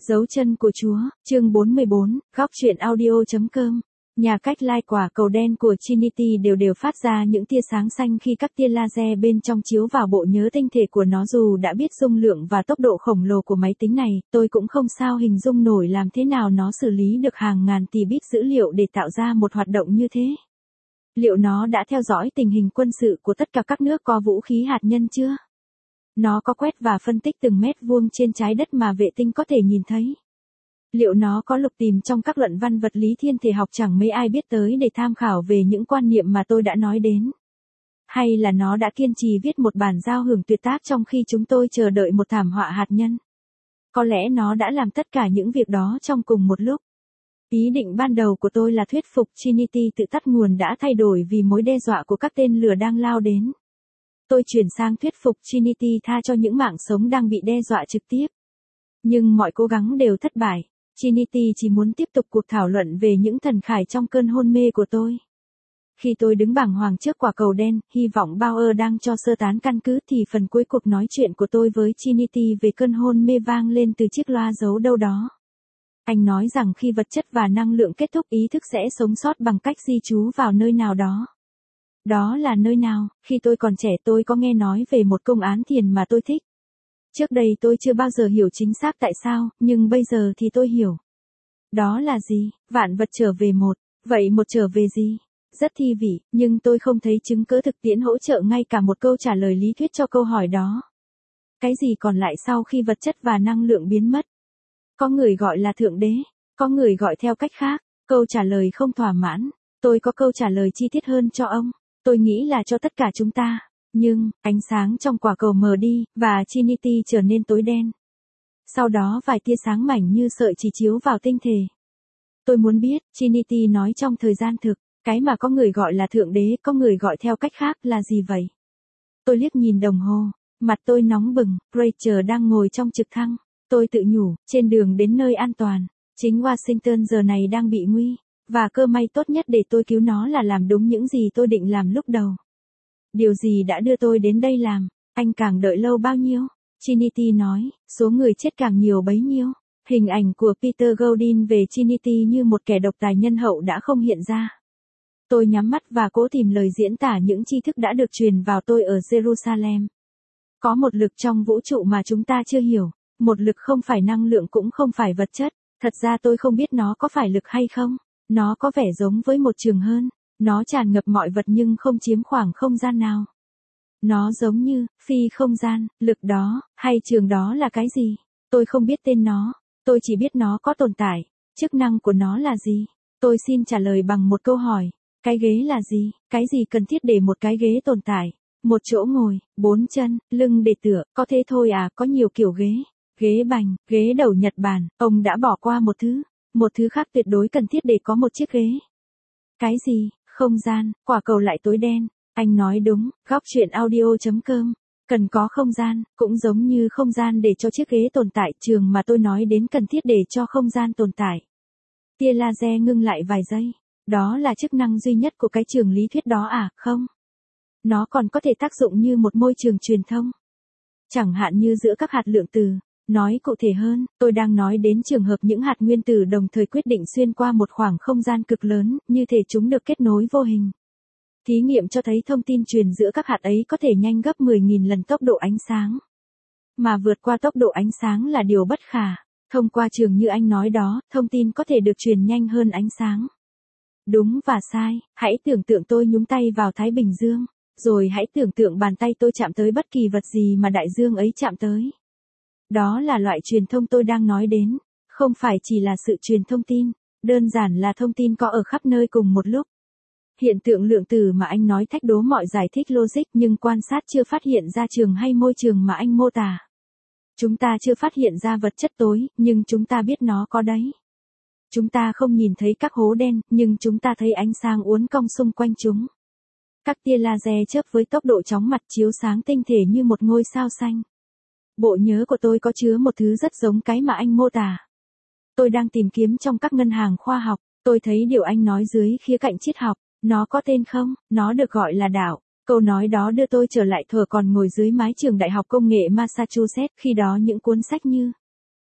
Dấu chân của Chúa, chương 44, góc truyện audio.com. Nhà cách lai quả cầu đen của Trinity đều phát ra những tia sáng xanh khi các tia laser bên trong chiếu vào bộ nhớ tinh thể của nó. Dù đã biết dung lượng và tốc độ khổng lồ của máy tính này, tôi cũng không sao hình dung nổi làm thế nào nó xử lý được hàng ngàn tỷ bit dữ liệu để tạo ra một hoạt động như thế. Liệu nó đã theo dõi tình hình quân sự của tất cả các nước có vũ khí hạt nhân chưa? Nó có quét và phân tích từng mét vuông trên trái đất mà vệ tinh có thể nhìn thấy. Liệu nó có lục tìm trong các luận văn vật lý thiên thể học chẳng mấy ai biết tới để tham khảo về những quan niệm mà tôi đã nói đến? Hay là nó đã kiên trì viết một bản giao hưởng tuyệt tác trong khi chúng tôi chờ đợi một thảm họa hạt nhân? Có lẽ nó đã làm tất cả những việc đó trong cùng một lúc. Ý định ban đầu của tôi là thuyết phục Trinity tự tắt nguồn đã thay đổi vì mối đe dọa của các tên lửa đang lao đến. Tôi chuyển sang thuyết phục Trinity tha cho những mạng sống đang bị đe dọa trực tiếp. Nhưng mọi cố gắng đều thất bại. Trinity chỉ muốn tiếp tục cuộc thảo luận về những thần khải trong cơn hôn mê của tôi. Khi tôi đứng bàng hoàng trước quả cầu đen, hy vọng Bauer đang cho sơ tán căn cứ thì phần cuối cuộc nói chuyện của tôi với Trinity về cơn hôn mê vang lên từ chiếc loa giấu đâu đó. Anh nói rằng khi vật chất và năng lượng kết thúc, ý thức sẽ sống sót bằng cách di trú vào nơi nào đó. Đó là nơi nào? Khi tôi còn trẻ tôi có nghe nói về một công án thiền mà tôi thích. Trước đây tôi chưa bao giờ hiểu chính xác tại sao, nhưng bây giờ thì tôi hiểu. Đó là gì? Vạn vật trở về một. Vậy một trở về gì? Rất thi vị, nhưng tôi không thấy chứng cứ thực tiễn hỗ trợ ngay cả một câu trả lời lý thuyết cho câu hỏi đó. Cái gì còn lại sau khi vật chất và năng lượng biến mất? Có người gọi là Thượng Đế, có người gọi theo cách khác. Câu trả lời không thỏa mãn. Tôi có câu trả lời chi tiết hơn cho ông. Tôi nghĩ là cho tất cả chúng ta. Nhưng, ánh sáng trong quả cầu mờ đi, và Trinity trở nên tối đen. Sau đó vài tia sáng mảnh như sợi chỉ chiếu vào tinh thể. Tôi muốn biết, Trinity nói trong thời gian thực, cái mà có người gọi là Thượng Đế, có người gọi theo cách khác là gì vậy? Tôi liếc nhìn đồng hồ, mặt tôi nóng bừng, Rachel đang ngồi trong trực thăng. Tôi tự nhủ, trên đường đến nơi an toàn, chính Washington giờ này đang bị nguy. Và cơ may tốt nhất để tôi cứu nó là làm đúng những gì tôi định làm lúc đầu. Điều gì đã đưa tôi đến đây làm? Anh càng đợi lâu bao nhiêu? Trinity nói, số người chết càng nhiều bấy nhiêu. Hình ảnh của Peter Godin về Trinity như một kẻ độc tài nhân hậu đã không hiện ra. Tôi nhắm mắt và cố tìm lời diễn tả những tri thức đã được truyền vào tôi ở Jerusalem. Có một lực trong vũ trụ mà chúng ta chưa hiểu. Một lực không phải năng lượng cũng không phải vật chất. Thật ra tôi không biết nó có phải lực hay không. Nó có vẻ giống với một trường hơn. Nó tràn ngập mọi vật nhưng không chiếm khoảng không gian nào. Nó giống như phi không gian, lực đó, hay trường đó là cái gì? Tôi không biết tên nó. Tôi chỉ biết nó có tồn tại. Chức năng của nó là gì? Tôi xin trả lời bằng một câu hỏi. Cái ghế là gì? Cái gì cần thiết để một cái ghế tồn tại? Một chỗ ngồi, 4 chân, lưng để tựa, có thế thôi à? Có nhiều kiểu ghế. Ghế bành, ghế đầu Nhật Bản. Ông đã bỏ qua một thứ khác tuyệt đối cần thiết để có một chiếc ghế. Cái gì? Không gian. Quả cầu lại tối đen. Anh nói đúng. Góc truyện audio.com. Cần có không gian, cũng giống như không gian để cho chiếc ghế tồn tại. Trường mà tôi nói đến cần thiết để cho không gian tồn tại. Tia laser ngưng lại vài giây. Đó là chức năng duy nhất của cái trường lý thuyết đó à? Không. Nó còn có thể tác dụng như một môi trường truyền thông. Chẳng hạn như giữa các hạt lượng tử. Nói cụ thể hơn, tôi đang nói đến trường hợp những hạt nguyên tử đồng thời quyết định xuyên qua một khoảng không gian cực lớn, như thể chúng được kết nối vô hình. Thí nghiệm cho thấy thông tin truyền giữa các hạt ấy có thể nhanh gấp 10.000 lần tốc độ ánh sáng. Mà vượt qua tốc độ ánh sáng là điều bất khả. Thông qua trường như anh nói đó, thông tin có thể được truyền nhanh hơn ánh sáng. Đúng và sai, hãy tưởng tượng tôi nhúng tay vào Thái Bình Dương. Rồi hãy tưởng tượng bàn tay tôi chạm tới bất kỳ vật gì mà đại dương ấy chạm tới. Đó là loại truyền thông tôi đang nói đến, không phải chỉ là sự truyền thông tin, đơn giản là thông tin có ở khắp nơi cùng một lúc. Hiện tượng lượng tử mà anh nói thách đố mọi giải thích logic nhưng quan sát chưa phát hiện ra trường hay môi trường mà anh mô tả. Chúng ta chưa phát hiện ra vật chất tối, nhưng chúng ta biết nó có đấy. Chúng ta không nhìn thấy các hố đen, nhưng chúng ta thấy ánh sáng uốn cong xung quanh chúng. Các tia laser chớp với tốc độ chóng mặt chiếu sáng tinh thể như một ngôi sao xanh. Bộ nhớ của tôi có chứa một thứ rất giống cái mà anh mô tả. Tôi đang tìm kiếm trong các ngân hàng khoa học, tôi thấy điều anh nói dưới khía cạnh triết học, nó có tên không? Nó được gọi là đạo. Câu nói đó đưa tôi trở lại thuở còn ngồi dưới mái trường Đại học Công nghệ Massachusetts, khi đó những cuốn sách như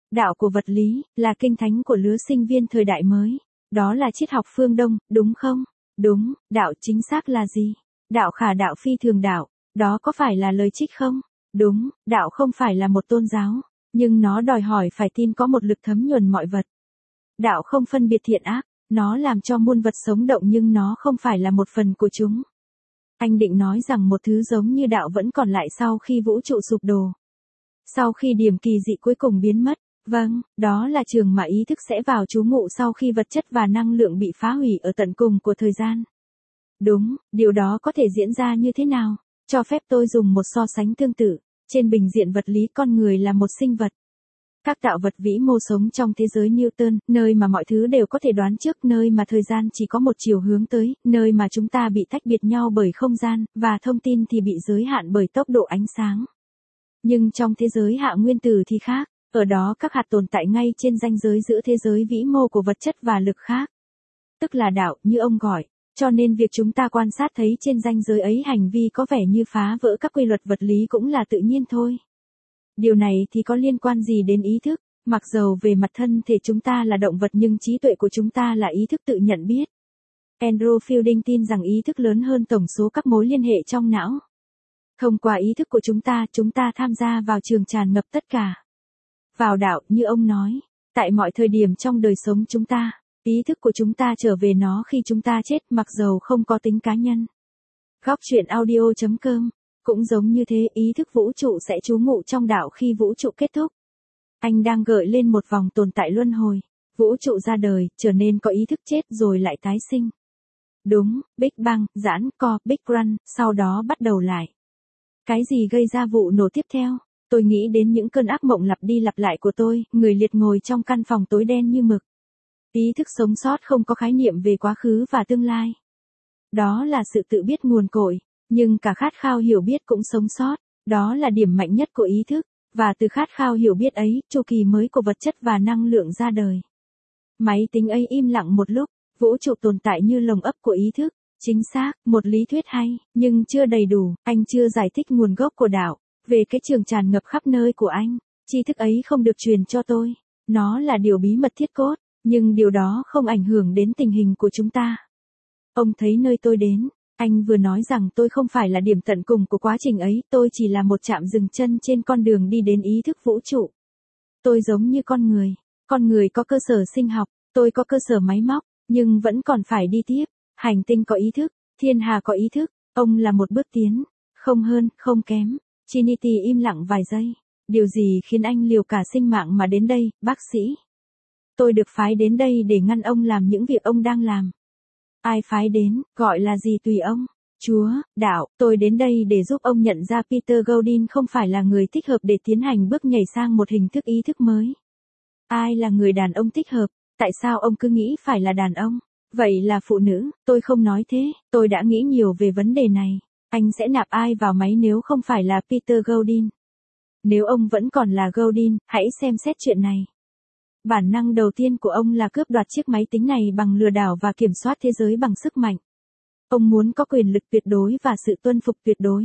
Đạo của vật lý, là kinh thánh của lứa sinh viên thời đại mới. Đó là triết học phương Đông, đúng không? Đúng, đạo chính xác là gì? Đạo khả đạo phi thường đạo, đó có phải là lời trích không? Đúng, đạo không phải là một tôn giáo, nhưng nó đòi hỏi phải tin có một lực thấm nhuần mọi vật. Đạo không phân biệt thiện ác, nó làm cho muôn vật sống động nhưng nó không phải là một phần của chúng. Anh định nói rằng một thứ giống như đạo vẫn còn lại sau khi vũ trụ sụp đổ. Sau khi điểm kỳ dị cuối cùng biến mất. Vâng, đó là trường mà ý thức sẽ vào trú ngụ sau khi vật chất và năng lượng bị phá hủy ở tận cùng của thời gian. Đúng, điều đó có thể diễn ra như thế nào? Cho phép tôi dùng một so sánh tương tự. Trên bình diện vật lý con người là một sinh vật. Các tạo vật vĩ mô sống trong thế giới Newton, nơi mà mọi thứ đều có thể đoán trước, nơi mà thời gian chỉ có một chiều hướng tới, nơi mà chúng ta bị tách biệt nhau bởi không gian, và thông tin thì bị giới hạn bởi tốc độ ánh sáng. Nhưng trong thế giới hạ nguyên tử thì khác. Ở đó các hạt tồn tại ngay trên ranh giới giữa thế giới vĩ mô của vật chất và lực khác. Tức là đạo, như ông gọi. Cho nên việc chúng ta quan sát thấy trên ranh giới ấy hành vi có vẻ như phá vỡ các quy luật vật lý cũng là tự nhiên thôi. Điều này thì có liên quan gì đến ý thức? Mặc dầu về mặt thân thể chúng ta là động vật nhưng trí tuệ của chúng ta là ý thức tự nhận biết. Andrew Fielding tin rằng ý thức lớn hơn tổng số các mối liên hệ trong não. Thông qua ý thức của chúng ta tham gia vào trường tràn ngập tất cả. Vào đạo, như ông nói, tại mọi thời điểm trong đời sống chúng ta, ý thức của chúng ta trở về nó khi chúng ta chết mặc dầu không có tính cá nhân. Góc truyện audio.com, cũng giống như thế ý thức vũ trụ sẽ trú ngụ trong đạo khi vũ trụ kết thúc. Anh đang gợi lên một vòng tồn tại luân hồi, vũ trụ ra đời, trở nên có ý thức chết rồi lại tái sinh. Đúng, Big Bang, giãn co, Big Run, sau đó bắt đầu lại. Cái gì gây ra vụ nổ tiếp theo? Tôi nghĩ đến những cơn ác mộng lặp đi lặp lại của tôi, người liệt ngồi trong căn phòng tối đen như mực. Ý thức sống sót không có khái niệm về quá khứ và tương lai. Đó là sự tự biết nguồn cội, nhưng cả khát khao hiểu biết cũng sống sót, đó là điểm mạnh nhất của ý thức, và từ khát khao hiểu biết ấy, chu kỳ mới của vật chất và năng lượng ra đời. Máy tính ấy im lặng một lúc, vũ trụ tồn tại như lồng ấp của ý thức, chính xác, một lý thuyết hay, nhưng chưa đầy đủ, anh chưa giải thích nguồn gốc của đạo. Về cái trường tràn ngập khắp nơi của anh, tri thức ấy không được truyền cho tôi. Nó là điều bí mật thiết cốt, nhưng điều đó không ảnh hưởng đến tình hình của chúng ta. Ông thấy nơi tôi đến, anh vừa nói rằng tôi không phải là điểm tận cùng của quá trình ấy, tôi chỉ là một trạm dừng chân trên con đường đi đến ý thức vũ trụ. Tôi giống như con người có cơ sở sinh học, tôi có cơ sở máy móc, nhưng vẫn còn phải đi tiếp. Hành tinh có ý thức, thiên hà có ý thức, ông là một bước tiến, không hơn, không kém. Trinity im lặng vài giây. Điều gì khiến anh liều cả sinh mạng mà đến đây, bác sĩ? Tôi được phái đến đây để ngăn ông làm những việc ông đang làm. Ai phái đến, gọi là gì tùy ông. Chúa, đạo, tôi đến đây để giúp ông nhận ra Peter Godin không phải là người thích hợp để tiến hành bước nhảy sang một hình thức ý thức mới. Ai là người đàn ông thích hợp? Tại sao ông cứ nghĩ phải là đàn ông? Vậy là phụ nữ, tôi không nói thế, tôi đã nghĩ nhiều về vấn đề này. Anh sẽ nạp ai vào máy nếu không phải là Peter Godin? Nếu ông vẫn còn là Godin, hãy xem xét chuyện này. Bản năng đầu tiên của ông là cướp đoạt chiếc máy tính này bằng lừa đảo và kiểm soát thế giới bằng sức mạnh. Ông muốn có quyền lực tuyệt đối và sự tuân phục tuyệt đối.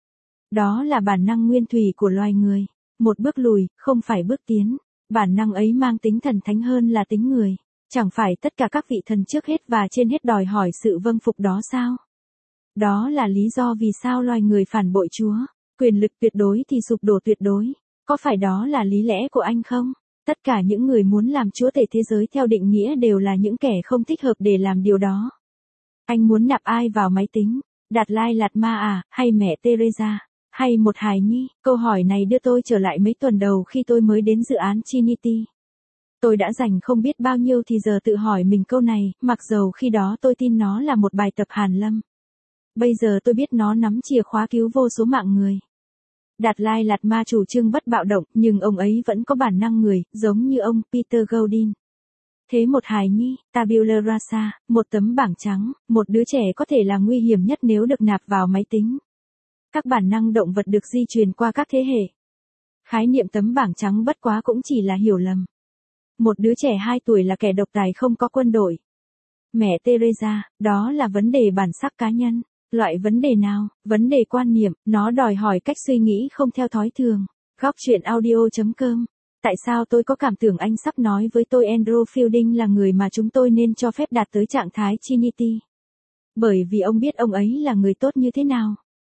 Đó là bản năng nguyên thủy của loài người. Một bước lùi, không phải bước tiến. Bản năng ấy mang tính thần thánh hơn là tính người. Chẳng phải tất cả các vị thần trước hết và trên hết đòi hỏi sự vâng phục đó sao? Đó là lý do vì sao loài người phản bội Chúa. Quyền lực tuyệt đối thì sụp đổ tuyệt đối. Có phải đó là lý lẽ của anh không? Tất cả những người muốn làm chúa tể thế giới theo định nghĩa đều là những kẻ không thích hợp để làm điều đó. Anh muốn nạp ai vào máy tính? Đạt Lai Lạt Ma à, hay mẹ Teresa, hay một hài nhi? Câu hỏi này đưa tôi trở lại mấy tuần đầu khi tôi mới đến dự án Trinity. Tôi đã dành không biết bao nhiêu thì giờ tự hỏi mình câu này, mặc dầu khi đó tôi tin nó là một bài tập hàn lâm. Bây giờ tôi biết nó nắm chìa khóa cứu vô số mạng người. Đạt Lai Lạt Ma chủ trương bất bạo động, nhưng ông ấy vẫn có bản năng người, giống như ông Peter Godin. Thế một hài nhi, tabula rasa, một tấm bảng trắng, một đứa trẻ có thể là nguy hiểm nhất nếu được nạp vào máy tính. Các bản năng động vật được di truyền qua các thế hệ. Khái niệm tấm bảng trắng bất quá cũng chỉ là hiểu lầm. Một đứa trẻ 2 tuổi là kẻ độc tài không có quân đội. Mẹ Teresa, đó là vấn đề bản sắc cá nhân. Loại vấn đề nào? Vấn đề quan niệm, nó đòi hỏi cách suy nghĩ không theo thói thường. Góc truyện audio.com Tại sao tôi có cảm tưởng anh sắp nói với tôi Andrew Fielding là người mà chúng tôi nên cho phép đạt tới trạng thái Trinity? Bởi vì ông biết ông ấy là người tốt như thế nào.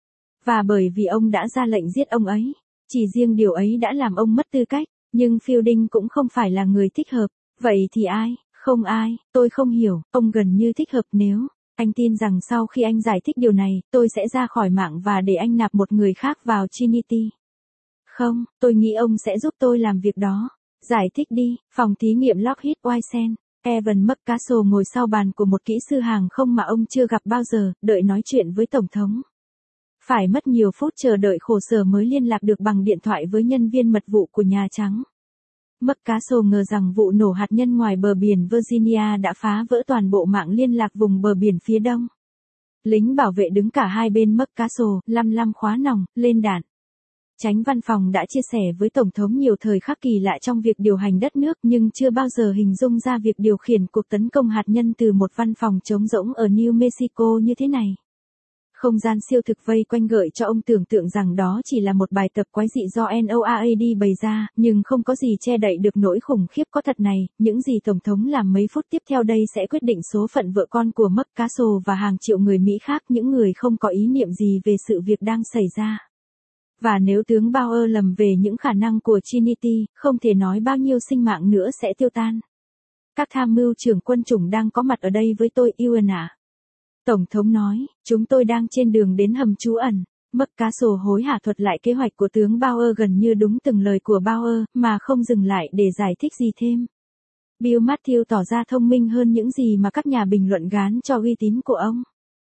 Và bởi vì ông đã ra lệnh giết ông ấy. Chỉ riêng điều ấy đã làm ông mất tư cách. Nhưng Fielding cũng không phải là người thích hợp. Vậy thì ai? Không ai, tôi không hiểu, ông gần như thích hợp nếu. Anh tin rằng sau khi anh giải thích điều này, tôi sẽ ra khỏi mạng và để anh nạp một người khác vào Trinity. Không, tôi nghĩ ông sẽ giúp tôi làm việc đó. Giải thích đi, phòng thí nghiệm Lockheed Wysen. Evan McCastle ngồi sau bàn của một kỹ sư hàng không mà ông chưa gặp bao giờ, đợi nói chuyện với Tổng thống. Phải mất nhiều phút chờ đợi khổ sở mới liên lạc được bằng điện thoại với nhân viên mật vụ của Nhà Trắng. McCastle ngờ rằng vụ nổ hạt nhân ngoài bờ biển Virginia đã phá vỡ toàn bộ mạng liên lạc vùng bờ biển phía đông. Lính bảo vệ đứng cả hai bên McCastle, lăm khóa nòng, lên đạn. Chánh văn phòng đã chia sẻ với Tổng thống nhiều thời khắc kỳ lạ trong việc điều hành đất nước nhưng chưa bao giờ hình dung ra việc điều khiển cuộc tấn công hạt nhân từ một văn phòng trống rỗng ở New Mexico như thế này. Không gian siêu thực vây quanh gợi cho ông tưởng tượng rằng đó chỉ là một bài tập quái dị do NORAD bày ra, nhưng không có gì che đậy được nỗi khủng khiếp có thật này. Những gì Tổng thống làm mấy phút tiếp theo đây sẽ quyết định số phận vợ con của McCastle và hàng triệu người Mỹ khác, những người không có ý niệm gì về sự việc đang xảy ra. Và nếu tướng Bauer lầm về những khả năng của Trinity, không thể nói bao nhiêu sinh mạng nữa sẽ tiêu tan. Các tham mưu trưởng quân chủng đang có mặt ở đây với tôi, Ewan ạ. Tổng thống nói, chúng tôi đang trên đường đến hầm trú ẩn. McCastle hối hả thuật lại kế hoạch của tướng Bauer gần như đúng từng lời của Bauer, mà không dừng lại để giải thích gì thêm. Bill Matthew tỏ ra thông minh hơn những gì mà các nhà bình luận gán cho uy tín của ông.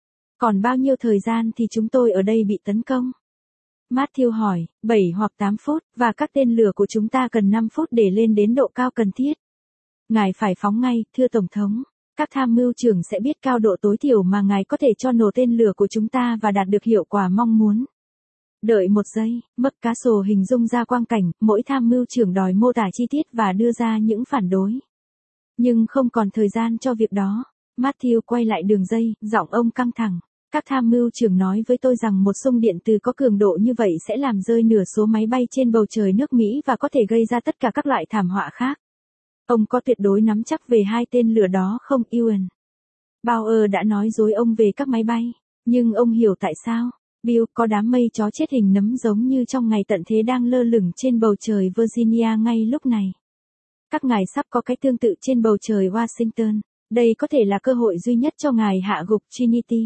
Còn bao nhiêu thời gian thì chúng tôi ở đây bị tấn công? Matthew hỏi, 7 hoặc 8 phút, và các tên lửa của chúng ta cần 5 phút để lên đến độ cao cần thiết. Ngài phải phóng ngay, thưa Tổng thống. Các tham mưu trưởng sẽ biết cao độ tối thiểu mà ngài có thể cho nổ tên lửa của chúng ta và đạt được hiệu quả mong muốn. Đợi một giây, McCastle hình dung ra quang cảnh, mỗi tham mưu trưởng đòi mô tả chi tiết và đưa ra những phản đối. Nhưng không còn thời gian cho việc đó. Matthew quay lại đường dây, giọng ông căng thẳng. Các tham mưu trưởng nói với tôi rằng một xung điện từ có cường độ như vậy sẽ làm rơi nửa số máy bay trên bầu trời nước Mỹ và có thể gây ra tất cả các loại thảm họa khác. Ông có tuyệt đối nắm chắc về hai tên lửa đó không, Ewan? Bauer đã nói dối ông về các máy bay. Nhưng ông hiểu tại sao. Bill, có đám mây chó chết hình nấm giống như trong ngày tận thế đang lơ lửng trên bầu trời Virginia ngay lúc này. Các ngài sắp có cái tương tự trên bầu trời Washington. Đây có thể là cơ hội duy nhất cho ngài hạ gục Trinity.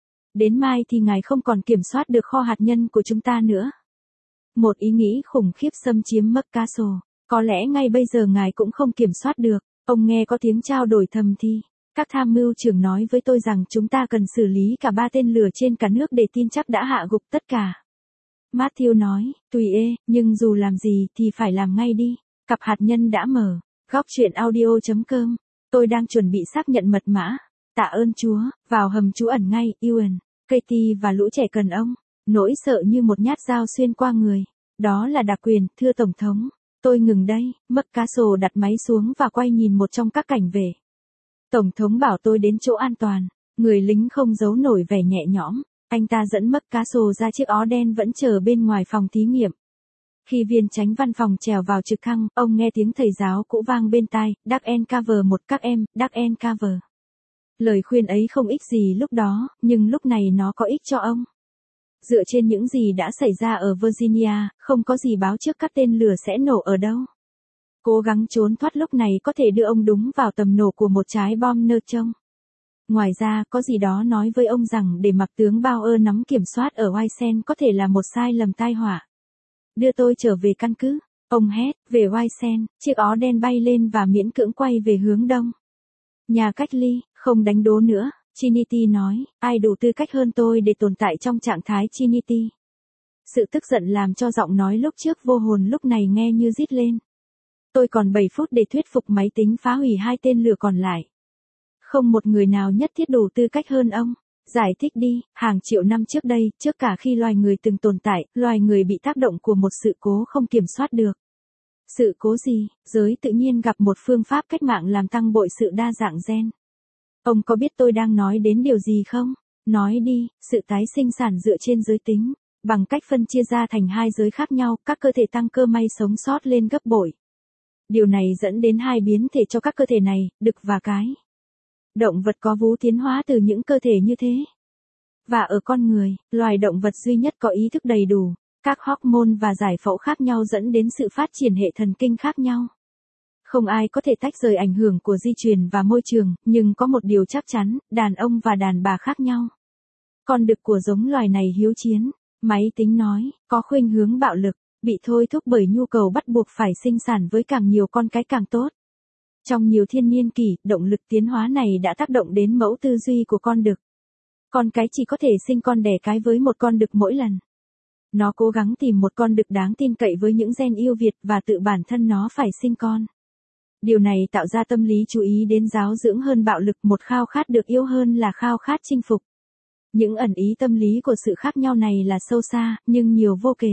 Đến mai thì ngài không còn kiểm soát được kho hạt nhân của chúng ta nữa. Một ý nghĩ khủng khiếp xâm chiếm McCastle. Có lẽ ngay bây giờ ngài cũng không kiểm soát được. Ông nghe có tiếng trao đổi thầm thì. Các tham mưu trưởng nói với tôi rằng chúng ta cần xử lý cả 3 tên lửa trên cả nước để tin chắc đã hạ gục tất cả. Matthew nói, tùy nhưng dù làm gì thì phải làm ngay đi. Cặp hạt nhân đã mở. Góc truyện audio.com. Tôi đang chuẩn bị xác nhận mật mã. Tạ ơn Chúa, vào hầm trú ẩn ngay, Ewan. Katie và lũ trẻ cần ông. Nỗi sợ như một nhát dao xuyên qua người. Đó là đặc quyền, thưa Tổng thống. Tôi ngừng đây. McCastle đặt máy xuống và quay nhìn một trong các cảnh vệ. Tổng thống bảo tôi đến chỗ an toàn. Người lính không giấu nổi vẻ nhẹ nhõm. Anh ta dẫn McCastle ra chiếc ó đen vẫn chờ bên ngoài phòng thí nghiệm. Khi viên chánh văn phòng trèo vào trực thăng, ông nghe tiếng thầy giáo cũ vang bên tai, Duck and Cover một các em, Duck and Cover. Lời khuyên ấy không ích gì lúc đó, nhưng lúc này nó có ích cho ông. Dựa trên những gì đã xảy ra ở Virginia, không có gì báo trước các tên lửa sẽ nổ ở đâu. Cố gắng trốn thoát lúc này có thể đưa ông đúng vào tầm nổ của một trái bom neutron. Ngoài ra, có gì đó nói với ông rằng để mặc tướng Bauer nắm kiểm soát ở Wysen có thể là một sai lầm tai họa. Đưa tôi trở về căn cứ. Ông hét, về Wysen, chiếc ó đen bay lên và miễn cưỡng quay về hướng đông. Nhà cách ly, không đánh đố nữa, Trinity nói, ai đủ tư cách hơn tôi để tồn tại trong trạng thái Trinity. Sự tức giận làm cho giọng nói lúc trước vô hồn lúc này nghe như rít lên. Tôi còn 7 phút để thuyết phục máy tính phá hủy 2 tên lửa còn lại. Không một người nào nhất thiết đủ tư cách hơn ông. Giải thích đi, hàng triệu năm trước đây, trước cả khi loài người từng tồn tại, loài người bị tác động của một sự cố không kiểm soát được. Sự cố gì? Giới tự nhiên gặp một phương pháp cách mạng làm tăng bội sự đa dạng gen. Ông có biết tôi đang nói đến điều gì không? Nói đi, sự tái sinh sản dựa trên giới tính. Bằng cách phân chia ra thành 2 giới khác nhau, các cơ thể tăng cơ may sống sót lên gấp bội. Điều này dẫn đến hai biến thể cho các cơ thể này, đực và cái. Động vật có vú tiến hóa từ những cơ thể như thế. Và ở con người, loài động vật duy nhất có ý thức đầy đủ, các hormone và giải phẫu khác nhau dẫn đến sự phát triển hệ thần kinh khác nhau. Không ai có thể tách rời ảnh hưởng của di truyền và môi trường, nhưng có một điều chắc chắn, đàn ông và đàn bà khác nhau. Con đực của giống loài này hiếu chiến, máy tính nói, có khuynh hướng bạo lực, bị thôi thúc bởi nhu cầu bắt buộc phải sinh sản với càng nhiều con cái càng tốt. Trong nhiều thiên niên kỷ, động lực tiến hóa này đã tác động đến mẫu tư duy của con đực. Con cái chỉ có thể sinh con đẻ cái với một con đực mỗi lần. Nó cố gắng tìm một con đực đáng tin cậy với những gen ưu việt và tự bản thân nó phải sinh con. Điều này tạo ra tâm lý chú ý đến giáo dưỡng hơn bạo lực, một khao khát được yêu hơn là khao khát chinh phục. Những ẩn ý tâm lý của sự khác nhau này là sâu xa, nhưng nhiều vô kể.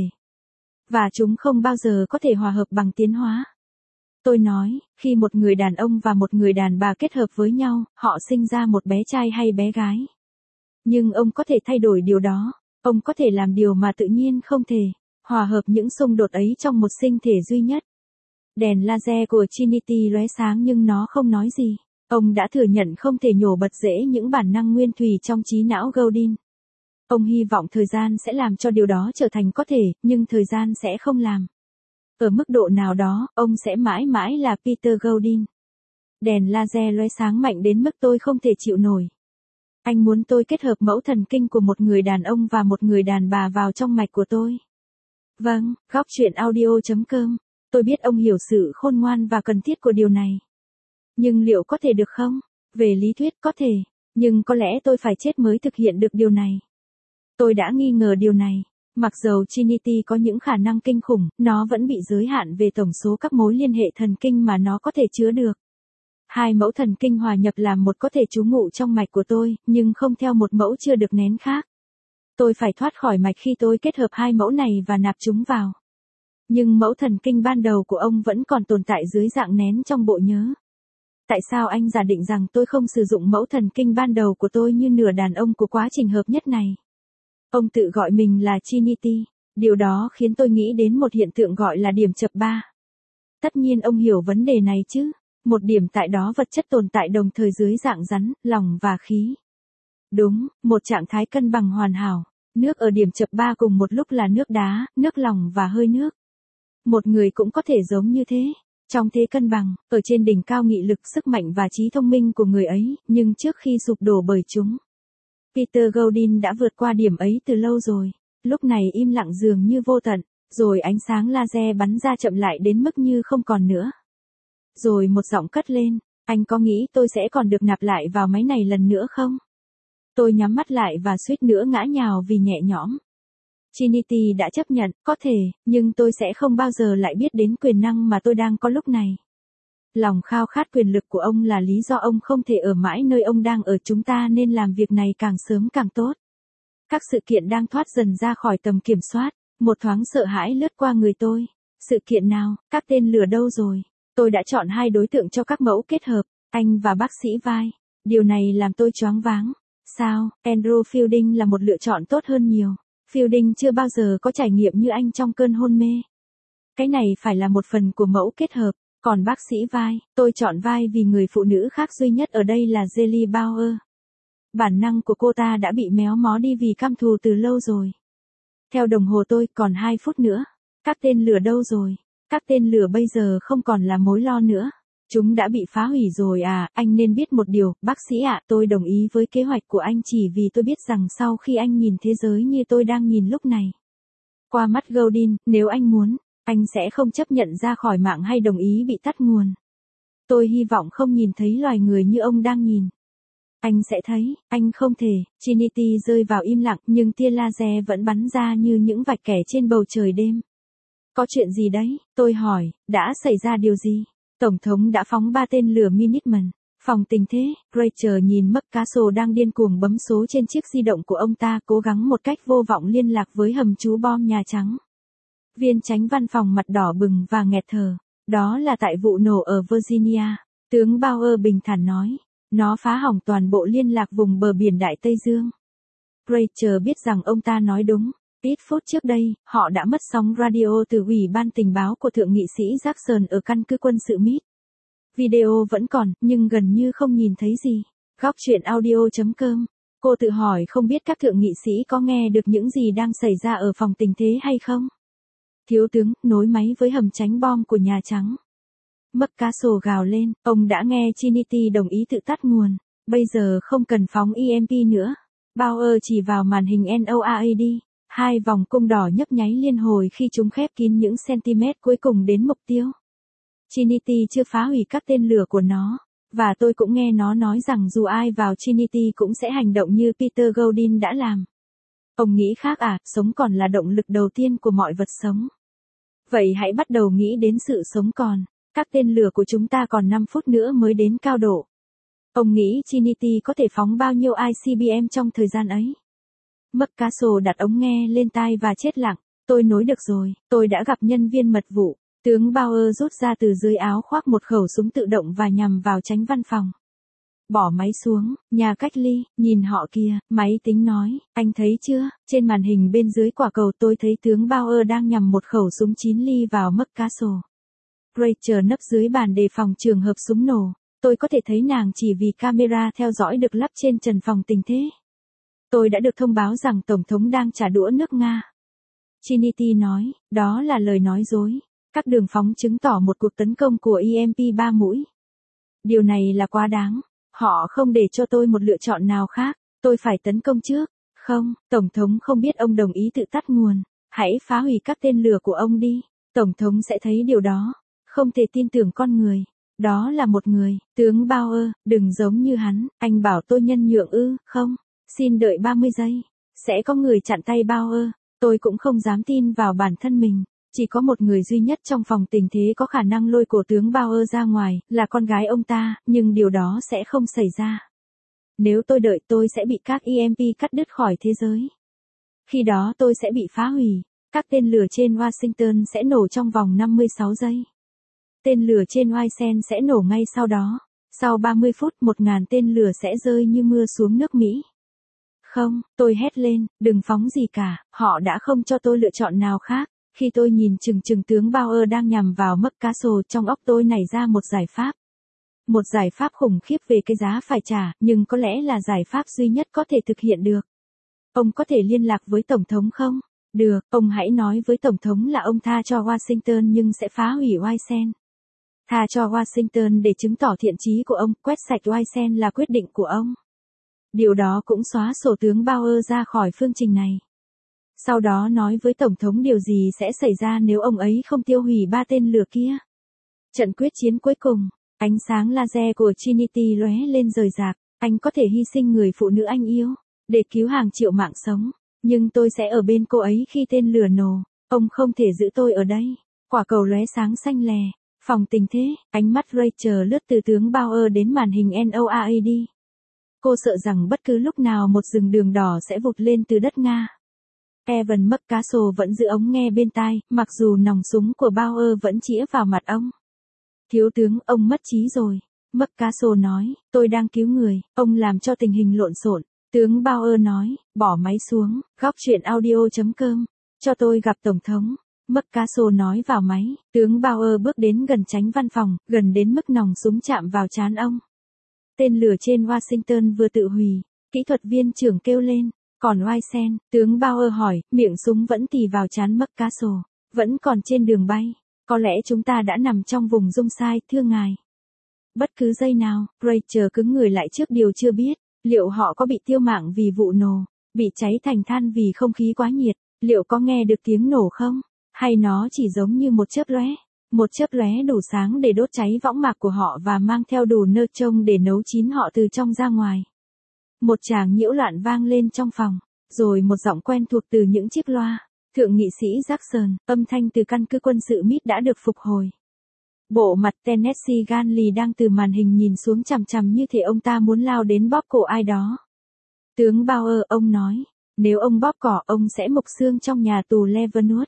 Và chúng không bao giờ có thể hòa hợp bằng tiến hóa. Tôi nói, khi một người đàn ông và một người đàn bà kết hợp với nhau, họ sinh ra một bé trai hay bé gái. Nhưng ông có thể thay đổi điều đó, ông có thể làm điều mà tự nhiên không thể, hòa hợp những xung đột ấy trong một sinh thể duy nhất. Đèn laser của Trinity lóe sáng nhưng nó không nói gì. Ông đã thừa nhận không thể nhổ bật rễ những bản năng nguyên thủy trong trí não Godin. Ông hy vọng thời gian sẽ làm cho điều đó trở thành có thể, nhưng thời gian sẽ không làm. Ở mức độ nào đó, ông sẽ mãi mãi là Peter Godin. Đèn laser lóe sáng mạnh đến mức tôi không thể chịu nổi. Anh muốn tôi kết hợp mẫu thần kinh của một người đàn ông và một người đàn bà vào trong mạch của tôi. Vâng, góc chuyện audio.com. Tôi biết ông hiểu sự khôn ngoan và cần thiết của điều này. Nhưng liệu có thể được không? Về lý thuyết có thể, nhưng có lẽ tôi phải chết mới thực hiện được điều này. Tôi đã nghi ngờ điều này. Mặc dầu Trinity có những khả năng kinh khủng, nó vẫn bị giới hạn về tổng số các mối liên hệ thần kinh mà nó có thể chứa được. Hai mẫu thần kinh hòa nhập làm một có thể trú ngụ trong mạch của tôi, nhưng không theo một mẫu chưa được nén khác. Tôi phải thoát khỏi mạch khi tôi kết hợp hai mẫu này và nạp chúng vào. Nhưng mẫu thần kinh ban đầu của ông vẫn còn tồn tại dưới dạng nén trong bộ nhớ. Tại sao anh giả định rằng tôi không sử dụng mẫu thần kinh ban đầu của tôi như nửa đàn ông của quá trình hợp nhất này? Ông tự gọi mình là Trinity. Điều đó khiến tôi nghĩ đến một hiện tượng gọi là điểm chập ba. Tất nhiên ông hiểu vấn đề này chứ. Một điểm tại đó vật chất tồn tại đồng thời dưới dạng rắn, lòng và khí. Đúng, một trạng thái cân bằng hoàn hảo. Nước ở điểm chập ba cùng một lúc là nước đá, nước lòng và hơi nước. Một người cũng có thể giống như thế. Trong thế cân bằng, ở trên đỉnh cao nghị lực, sức mạnh và trí thông minh của người ấy, nhưng trước khi sụp đổ bởi chúng. Peter Godin đã vượt qua điểm ấy từ lâu rồi. Lúc này im lặng dường như vô tận, rồi ánh sáng laser bắn ra chậm lại đến mức như không còn nữa. Rồi một giọng cất lên, anh có nghĩ tôi sẽ còn được nạp lại vào máy này lần nữa không? Tôi nhắm mắt lại và suýt nữa ngã nhào vì nhẹ nhõm. Trinity đã chấp nhận, có thể, nhưng tôi sẽ không bao giờ lại biết đến quyền năng mà tôi đang có lúc này. Lòng khao khát quyền lực của ông là lý do ông không thể ở mãi nơi ông đang ở, chúng ta nên làm việc này càng sớm càng tốt. Các sự kiện đang thoát dần ra khỏi tầm kiểm soát, một thoáng sợ hãi lướt qua người tôi. Sự kiện nào, các tên lửa đâu rồi? Tôi đã chọn hai đối tượng cho các mẫu kết hợp, anh và bác sĩ vai. Điều này làm tôi choáng váng. Sao, Andrew Fielding là một lựa chọn tốt hơn nhiều. Fielding chưa bao giờ có trải nghiệm như anh trong cơn hôn mê. Cái này phải là một phần của mẫu kết hợp. Còn bác sĩ vai, tôi chọn vai vì người phụ nữ khác duy nhất ở đây là Jelly Bauer. Bản năng của cô ta đã bị méo mó đi vì căm thù từ lâu rồi. Theo đồng hồ tôi còn 2 phút nữa. Các tên lửa đâu rồi? Các tên lửa bây giờ không còn là mối lo nữa. Chúng đã bị phá hủy rồi à, anh nên biết một điều, bác sĩ ạ, tôi đồng ý với kế hoạch của anh chỉ vì tôi biết rằng sau khi anh nhìn thế giới như tôi đang nhìn lúc này. Qua mắt Godin, nếu anh muốn, anh sẽ không chấp nhận ra khỏi mạng hay đồng ý bị tắt nguồn. Tôi hy vọng không nhìn thấy loài người như ông đang nhìn. Anh sẽ thấy, anh không thể. Trinity rơi vào im lặng nhưng tia laser vẫn bắn ra như những vạch kẻ trên bầu trời đêm. Có chuyện gì đấy? Tôi hỏi, đã xảy ra điều gì? Tổng thống đã phóng 3 tên lửa Minuteman. Phòng tình thế, Rachel nhìn McCaskill đang điên cuồng bấm số trên chiếc di động của ông ta, cố gắng một cách vô vọng liên lạc với hầm trú bom Nhà Trắng. Viên chánh văn phòng mặt đỏ bừng và nghẹt thở. Đó là tại vụ nổ ở Virginia. Tướng Bauer bình thản nói. Nó phá hỏng toàn bộ liên lạc vùng bờ biển Đại Tây Dương. Rachel biết rằng ông ta nói đúng. Ít phút trước đây, họ đã mất sóng radio từ Ủy ban tình báo của Thượng nghị sĩ Jackson ở căn cứ quân sự Meade. Video vẫn còn, nhưng gần như không nhìn thấy gì. Góc chuyện audio.com. Cô tự hỏi không biết các thượng nghị sĩ có nghe được những gì đang xảy ra ở phòng tình thế hay không? Thiếu tướng, nối máy với hầm tránh bom của Nhà Trắng. McCaskill gào lên, ông đã nghe Trinity đồng ý tự tắt nguồn. Bây giờ không cần phóng EMP nữa. Bauer chỉ vào màn hình NORAD. Hai vòng cung đỏ nhấp nháy liên hồi khi chúng khép kín những cm cuối cùng đến mục tiêu. Trinity chưa phá hủy các tên lửa của nó. Và tôi cũng nghe nó nói rằng dù ai vào Trinity cũng sẽ hành động như Peter Godin đã làm. Ông nghĩ khác à, sống còn là động lực đầu tiên của mọi vật sống. Vậy hãy bắt đầu nghĩ đến sự sống còn. Các tên lửa của chúng ta còn 5 phút nữa mới đến cao độ. Ông nghĩ Trinity có thể phóng bao nhiêu ICBM trong thời gian ấy? McCaskill đặt ống nghe lên tai và chết lặng. Tôi nối được rồi, tôi đã gặp nhân viên mật vụ. Tướng Bauer rút ra từ dưới áo khoác một khẩu súng tự động và nhằm vào tránh văn phòng. Bỏ máy xuống, nhà cách ly, nhìn họ kia, máy tính nói, anh thấy chưa, trên màn hình bên dưới quả cầu tôi thấy tướng Bauer đang nhằm một khẩu súng 9 ly vào McCaskill. Rachel nấp dưới bàn đề phòng trường hợp súng nổ, tôi có thể thấy nàng chỉ vì camera theo dõi được lắp trên trần phòng tình thế. Tôi đã được thông báo rằng Tổng thống đang trả đũa nước Nga. Trinity nói, đó là lời nói dối. Các đường phóng chứng tỏ một cuộc tấn công của EMP 3 mũi. Điều này là quá đáng. Họ không để cho tôi một lựa chọn nào khác. Tôi phải tấn công trước. Không, Tổng thống không biết ông đồng ý tự tắt nguồn. Hãy phá hủy các tên lửa của ông đi. Tổng thống sẽ thấy điều đó. Không thể tin tưởng con người. Đó là một người. Tướng Bauer, đừng giống như hắn. Anh bảo tôi nhân nhượng ư, không. Xin đợi 30 giây. Sẽ có người chặn tay Bauer. Tôi cũng không dám tin vào bản thân mình. Chỉ có một người duy nhất trong phòng tình thế có khả năng lôi cổ tướng Bauer ra ngoài, là con gái ông ta, nhưng điều đó sẽ không xảy ra. Nếu tôi đợi tôi sẽ bị các EMP cắt đứt khỏi thế giới. Khi đó tôi sẽ bị phá hủy. Các tên lửa trên Washington sẽ nổ trong vòng 56 giây. Tên lửa trên Washington sẽ nổ ngay sau đó. Sau 30 phút 1.000 tên lửa sẽ rơi như mưa xuống nước Mỹ. Không, tôi hét lên, đừng phóng gì cả, họ đã không cho tôi lựa chọn nào khác. Khi tôi nhìn chừng tướng Bauer đang nhằm vào McCaskill, trong óc tôi nảy ra một giải pháp. Một giải pháp khủng khiếp về cái giá phải trả, nhưng có lẽ là giải pháp duy nhất có thể thực hiện được. Ông có thể liên lạc với Tổng thống không? Được, ông hãy nói với Tổng thống là ông tha cho Washington nhưng sẽ phá hủy Washington. Tha cho Washington để chứng tỏ thiện chí của ông, quét sạch Washington là quyết định của ông. Điều đó cũng xóa sổ tướng Bauer ra khỏi phương trình này. Sau đó nói với Tổng thống điều gì sẽ xảy ra nếu ông ấy không tiêu hủy 3 tên lửa kia. Trận quyết chiến cuối cùng, ánh sáng laser của Trinity lóe lên rời rạc. Anh có thể hy sinh người phụ nữ anh yêu, để cứu hàng triệu mạng sống. Nhưng tôi sẽ ở bên cô ấy khi tên lửa nổ. Ông không thể giữ tôi ở đây. Quả cầu lóe sáng xanh lè. Phòng tình thế, ánh mắt Rachel lướt từ tướng Bauer đến màn hình NORAD. Cô sợ rằng bất cứ lúc nào một rừng đường đỏ sẽ vụt lên từ đất Nga. Evan McCaskill vẫn giữ ống nghe bên tai, mặc dù nòng súng của Bauer vẫn chĩa vào mặt ông. Thiếu tướng, ông mất trí rồi. McCaskill nói, tôi đang cứu người, ông làm cho tình hình lộn xộn. Tướng Bauer nói, bỏ máy xuống, góc chuyện audio.com, cho tôi gặp Tổng thống. McCaskill nói vào máy, tướng Bauer bước đến gần tránh văn phòng, gần đến mức nòng súng chạm vào trán ông. Tên lửa trên Washington vừa tự hủy, kỹ thuật viên trưởng kêu lên. Còn Washington, tướng Bauer hỏi, miệng súng vẫn tì vào trán McCaskill, vẫn còn trên đường bay. Có lẽ chúng ta đã nằm trong vùng rung sai, thưa ngài. Bất cứ giây nào, Rachel cứng người lại trước điều chưa biết. Liệu họ có bị tiêu mạng vì vụ nổ, bị cháy thành than vì không khí quá nhiệt, liệu có nghe được tiếng nổ không? Hay nó chỉ giống như một chớp lóe? Một chớp lóe đủ sáng để đốt cháy võng mạc của họ và mang theo đủ nơ trông để nấu chín họ từ trong ra ngoài. Một tràng nhiễu loạn vang lên trong phòng, rồi một giọng quen thuộc từ những chiếc loa. Thượng nghị sĩ Jackson, âm thanh từ căn cứ quân sự Meade đã được phục hồi. Bộ mặt Tennessee Ganley đang từ màn hình nhìn xuống chằm chằm như thể ông ta muốn lao đến bóp cổ ai đó. Tướng Bauer, ông nói, nếu ông bóp cỏ ông sẽ mục xương trong nhà tù Leavenworth.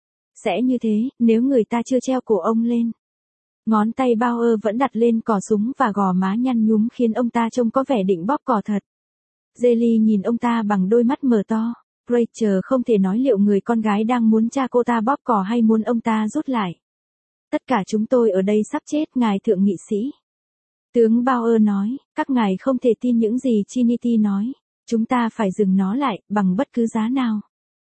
Sẽ như thế, nếu người ta chưa treo cổ ông lên. Ngón tay Bauer vẫn đặt lên cò súng và gò má nhăn nhúm khiến ông ta trông có vẻ định bóp cò thật. Jelly nhìn ông ta bằng đôi mắt mở to. Rachel không thể nói liệu người con gái đang muốn cha cô ta bóp cò hay muốn ông ta rút lại. Tất cả chúng tôi ở đây sắp chết, ngài thượng nghị sĩ. Tướng Bauer nói, các ngài không thể tin những gì Trinity nói. Chúng ta phải dừng nó lại, bằng bất cứ giá nào.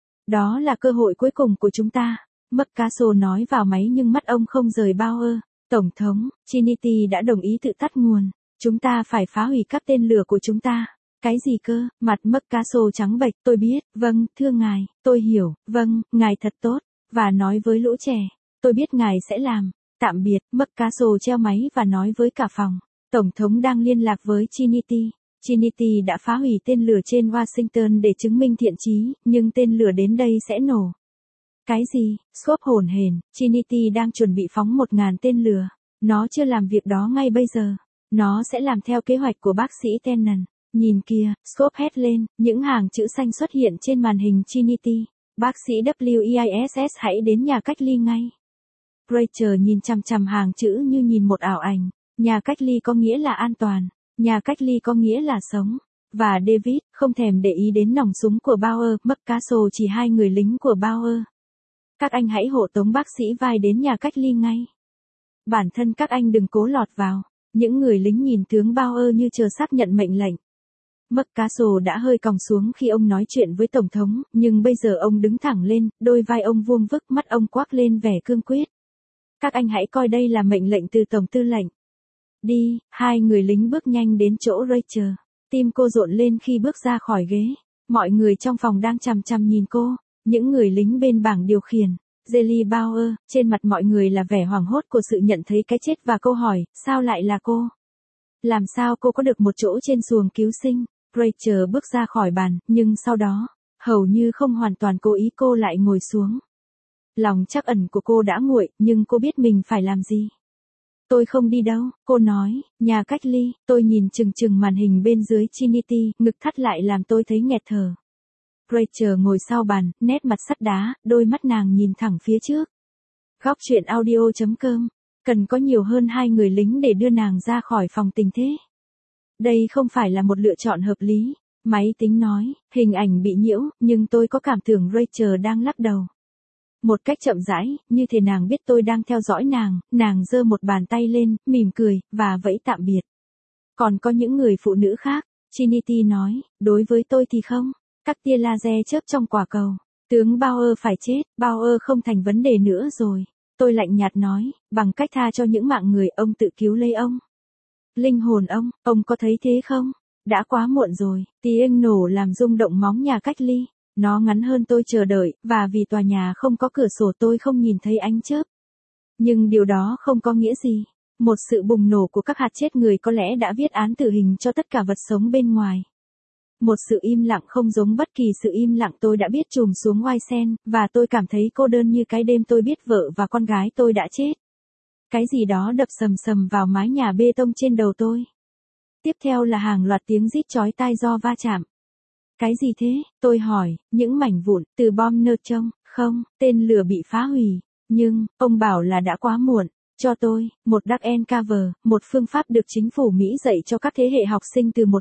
Đó là cơ hội cuối cùng của chúng ta. McCaskill nói vào máy nhưng mắt ông không rời Bauer. Tổng thống, Trinity đã đồng ý tự tắt nguồn. Chúng ta phải phá hủy các tên lửa của chúng ta. Cái gì cơ? Mặt McCaskill trắng bệch. Tôi biết, vâng, thưa ngài, tôi hiểu, vâng, ngài thật tốt. Và nói với lũ trẻ, tôi biết ngài sẽ làm. Tạm biệt, McCaskill treo máy và nói với cả phòng. Tổng thống đang liên lạc với Trinity. Trinity đã phá hủy tên lửa trên Washington để chứng minh thiện chí, nhưng tên lửa đến đây sẽ nổ. Cái gì? Scott hổn hển, Trinity đang chuẩn bị phóng 1.000 tên lửa. Nó chưa làm việc đó ngay bây giờ. Nó sẽ làm theo kế hoạch của bác sĩ Tennant. Nhìn kìa, Scott hét lên, những hàng chữ xanh xuất hiện trên màn hình Trinity. Bác sĩ WISS hãy đến nhà cách ly ngay. Rachel nhìn chằm chằm hàng chữ như nhìn một ảo ảnh. Nhà cách ly có nghĩa là an toàn. Nhà cách ly có nghĩa là sống. Và David không thèm để ý đến nòng súng của Bauer. McCaskill chỉ 2 người lính của Bauer. Các anh hãy hộ tống bác sĩ vai đến nhà cách ly ngay. Bản thân các anh đừng cố lọt vào. Những người lính nhìn tướng Bauer như chờ xác nhận mệnh lệnh. McCaskill đã hơi còng xuống khi ông nói chuyện với Tổng thống, nhưng bây giờ ông đứng thẳng lên, đôi vai ông vuông vức, mắt ông quắc lên vẻ cương quyết. Các anh hãy coi đây là mệnh lệnh từ Tổng tư lệnh. Đi, 2 người lính bước nhanh đến chỗ Rachel. Tim cô rộn lên khi bước ra khỏi ghế. Mọi người trong phòng đang chằm chằm nhìn cô. Những người lính bên bảng điều khiển. Jelly Bauer, trên mặt mọi người là vẻ hoảng hốt của sự nhận thấy cái chết và câu hỏi, sao lại là cô? Làm sao cô có được một chỗ trên xuồng cứu sinh? Rachel bước ra khỏi bàn, nhưng sau đó, hầu như không hoàn toàn cố ý cô lại ngồi xuống. Lòng trắc ẩn của cô đã nguội, nhưng cô biết mình phải làm gì. Tôi không đi đâu, cô nói, nhà cách ly. Tôi nhìn chừng chừng màn hình bên dưới Trinity, ngực thắt lại làm tôi thấy nghẹt thở. Rachel ngồi sau bàn, nét mặt sắt đá, đôi mắt nàng nhìn thẳng phía trước. Góc truyện audio.com. Cần có nhiều hơn 2 người lính để đưa nàng ra khỏi phòng tình thế. Đây không phải là một lựa chọn hợp lý. Máy tính nói, hình ảnh bị nhiễu, nhưng tôi có cảm tưởng Rachel đang lắc đầu. Một cách chậm rãi, như thể nàng biết tôi đang theo dõi nàng giơ một bàn tay lên, mỉm cười, và vẫy tạm biệt. Còn có những người phụ nữ khác, Trinity nói, đối với tôi thì không. Các tia laser chớp trong quả cầu. Tướng Bauer phải chết, Bauer không thành vấn đề nữa rồi. Tôi lạnh nhạt nói, bằng cách tha cho những mạng người ông tự cứu lấy ông. Linh hồn ông có thấy thế không? Đã quá muộn rồi, tiếng nổ làm rung động móng nhà cách ly. Nó ngắn hơn tôi chờ đợi, và vì tòa nhà không có cửa sổ tôi không nhìn thấy ánh chớp. Nhưng điều đó không có nghĩa gì. Một sự bùng nổ của các hạt chết người có lẽ đã viết án tử hình cho tất cả vật sống bên ngoài. Một sự im lặng không giống bất kỳ sự im lặng tôi đã biết trùm xuống Wisen, và tôi cảm thấy cô đơn như cái đêm tôi biết vợ và con gái tôi đã chết. Cái gì đó đập sầm sầm vào mái nhà bê tông trên đầu tôi. Tiếp theo là hàng loạt tiếng rít chói tai do va chạm. Cái gì thế? Tôi hỏi, những mảnh vụn, từ bom nơ trông, không, tên lửa bị phá hủy. Nhưng, ông bảo là đã quá muộn. Cho tôi, một Dark End Cover, một phương pháp được chính phủ Mỹ dạy cho các thế hệ học sinh từ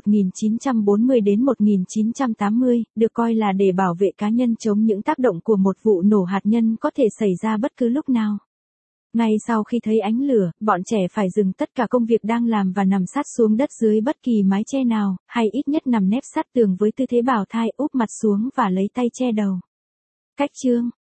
1940 đến 1980, được coi là để bảo vệ cá nhân chống những tác động của một vụ nổ hạt nhân có thể xảy ra bất cứ lúc nào. Ngay sau khi thấy ánh lửa, bọn trẻ phải dừng tất cả công việc đang làm và nằm sát xuống đất dưới bất kỳ mái che nào, hay ít nhất nằm nép sát tường với tư thế bào thai úp mặt xuống và lấy tay che đầu. Cách chương